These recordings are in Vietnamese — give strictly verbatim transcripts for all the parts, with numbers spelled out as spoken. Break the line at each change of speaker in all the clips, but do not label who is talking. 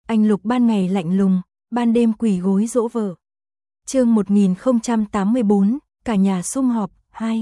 Anh Lục ban ngày lạnh lùng, ban đêm quỳ gối dỗ vợ. Chương một nghìn không trăm tám mươi tư, cả nhà sum họp, hai.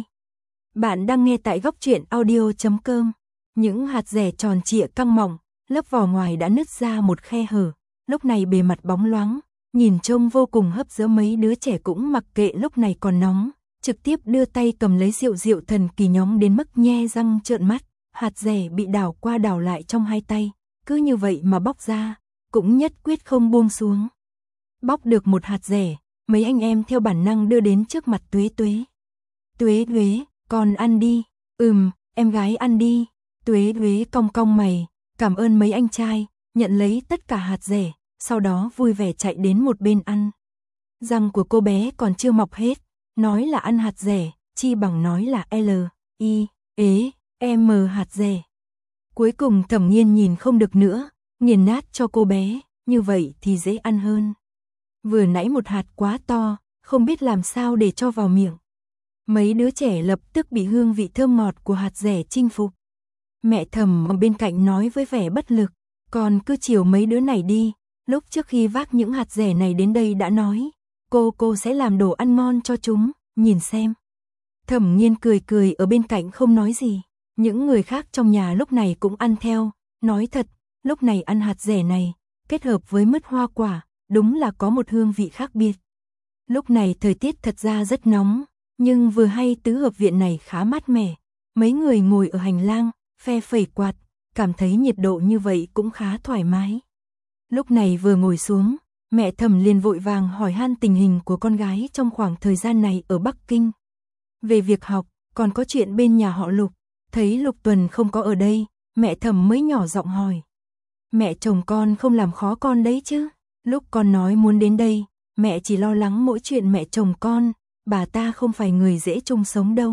Bạn đang nghe tại góc truyện audio chấm com. Những hạt dẻ tròn trịa căng mỏng, lớp vỏ ngoài đã nứt ra một khe hở, lúc này bề mặt bóng loáng, nhìn trông vô cùng hấp dẫn. Mấy đứa trẻ cũng mặc kệ lúc này còn nóng, trực tiếp đưa tay cầm lấy rượu rượu thần kỳ nhóm đến mức nhe răng trợn mắt, hạt dẻ bị đảo qua đảo lại trong hai tay, cứ như vậy mà bóc ra, cũng nhất quyết không buông xuống. Bóc được một hạt dẻ, mấy anh em theo bản năng đưa đến trước mặt Tuế Tuế. Tuế Tuế, con ăn đi. Ừm, em gái ăn đi. Tuế Tuế cong cong mày, cảm ơn mấy anh trai, nhận lấy tất cả hạt dẻ, sau đó vui vẻ chạy đến một bên ăn. Răng của cô bé còn chưa mọc hết, nói là ăn hạt dẻ, chi bằng nói là L, I, ế, M hạt dẻ. Cuối cùng Thẩm Nghiên nhìn không được nữa, nghiền nát cho cô bé, như vậy thì dễ ăn hơn. Vừa nãy một hạt quá to, không biết làm sao để cho vào miệng. Mấy đứa trẻ lập tức bị hương vị thơm ngọt của hạt dẻ chinh phục. Mẹ Thẩm ở bên cạnh nói với vẻ bất lực, con cứ chiều mấy đứa này đi, lúc trước khi vác những hạt dẻ này đến đây đã nói, cô cô sẽ làm đồ ăn ngon cho chúng, nhìn xem. Thẩm Nghiên cười cười ở bên cạnh không nói gì, những người khác trong nhà lúc này cũng ăn theo, nói thật, lúc này ăn hạt dẻ này, kết hợp với mứt hoa quả, đúng là có một hương vị khác biệt. Lúc này thời tiết thật ra rất nóng, nhưng vừa hay tứ hợp viện này khá mát mẻ, mấy người ngồi ở hành lang, phe phẩy quạt, cảm thấy nhiệt độ như vậy cũng khá thoải mái. Lúc này vừa ngồi xuống, mẹ Thẩm liền vội vàng hỏi han tình hình của con gái trong khoảng thời gian này ở Bắc Kinh. Về việc học, còn có chuyện bên nhà họ Lục, thấy Lục Tuần không có ở đây, mẹ Thẩm mới nhỏ giọng hỏi. Mẹ chồng con không làm khó con đấy chứ? Lúc con nói muốn đến đây, mẹ chỉ lo lắng mỗi chuyện mẹ chồng con, bà ta không phải người dễ chung sống đâu.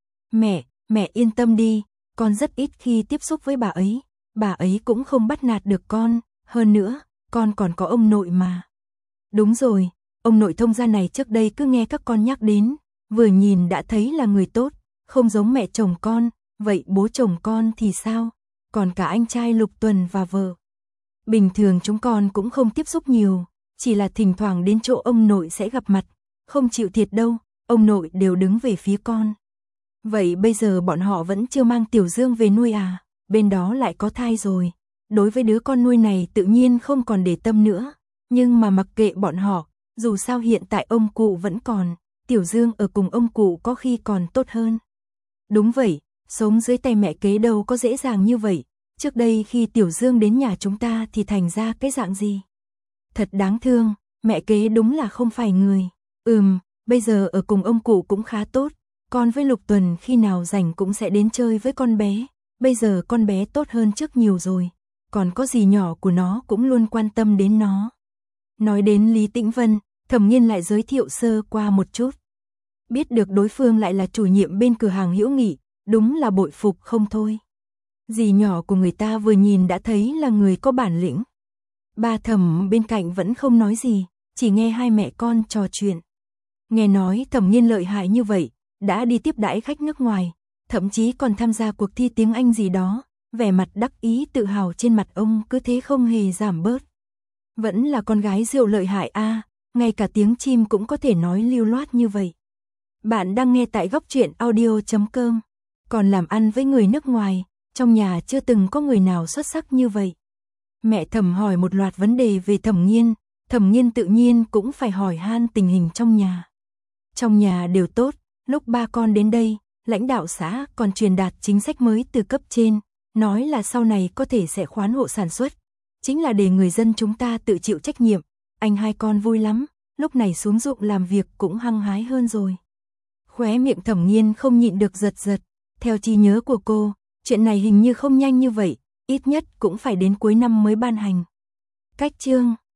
Mẹ, mẹ yên tâm đi, con rất ít khi tiếp xúc với bà ấy, bà ấy cũng không bắt nạt được con, hơn nữa, con còn có ông nội mà. Đúng rồi, ông nội thông gia này trước đây cứ nghe các con nhắc đến, vừa nhìn đã thấy là người tốt, không giống mẹ chồng con, vậy bố chồng con thì sao? Còn cả anh trai Lục Tuần và vợ. Bình thường chúng con cũng không tiếp xúc nhiều, chỉ là thỉnh thoảng đến chỗ ông nội sẽ gặp mặt, không chịu thiệt đâu, ông nội đều đứng về phía con. Vậy bây giờ bọn họ vẫn chưa mang Tiểu Dương về nuôi à? Bên đó lại có thai rồi. Đối với đứa con nuôi này tự nhiên không còn để tâm nữa, nhưng mà mặc kệ bọn họ, dù sao hiện tại ông cụ vẫn còn, Tiểu Dương ở cùng ông cụ có khi còn tốt hơn. Đúng vậy, sống dưới tay mẹ kế đâu có dễ dàng như vậy. Trước đây khi Tiểu Dương đến nhà chúng ta thì thành ra cái dạng gì? Thật đáng thương, mẹ kế đúng là không phải người. Ừm, bây giờ ở cùng ông cụ cũng khá tốt. Con với Lục Tuần khi nào rảnh cũng sẽ đến chơi với con bé. Bây giờ con bé tốt hơn trước nhiều rồi. Còn có dì nhỏ của nó cũng luôn quan tâm đến nó. Nói đến Lý Tĩnh Vân, Thẩm Nghiên lại giới thiệu sơ qua một chút. Biết được đối phương lại là chủ nhiệm bên cửa hàng Hữu Nghị, đúng là bội phục không thôi. Dì nhỏ của người ta vừa nhìn đã thấy là người có bản lĩnh. Ba Thẩm bên cạnh vẫn không nói gì, chỉ nghe hai mẹ con trò chuyện. Nghe nói Thẩm Nghiên lợi hại như vậy, đã đi tiếp đãi khách nước ngoài, thậm chí còn tham gia cuộc thi tiếng Anh gì đó, vẻ mặt đắc ý tự hào trên mặt ông cứ thế không hề giảm bớt. Vẫn là con gái rượu lợi hại a, à, ngay cả tiếng chim cũng có thể nói lưu loát như vậy. Bạn đang nghe tại góc truyện audio chấm com. Còn làm ăn với người nước ngoài, trong nhà chưa từng có người nào xuất sắc như vậy. Mẹ Thẩm hỏi một loạt vấn đề về Thẩm Nghiên, Thẩm Nghiên tự nhiên cũng phải hỏi han tình hình trong nhà. Trong nhà đều tốt, lúc ba con đến đây, lãnh đạo xã còn truyền đạt chính sách mới từ cấp trên, nói là sau này có thể sẽ khoán hộ sản xuất, chính là để người dân chúng ta tự chịu trách nhiệm. Anh hai con vui lắm, lúc này xuống ruộng làm việc cũng hăng hái hơn rồi. Khóe miệng Thẩm Nghiên không nhịn được giật giật, theo trí nhớ của cô, chuyện này hình như không nhanh như vậy, ít nhất cũng phải đến cuối năm mới ban hành. Cách chương,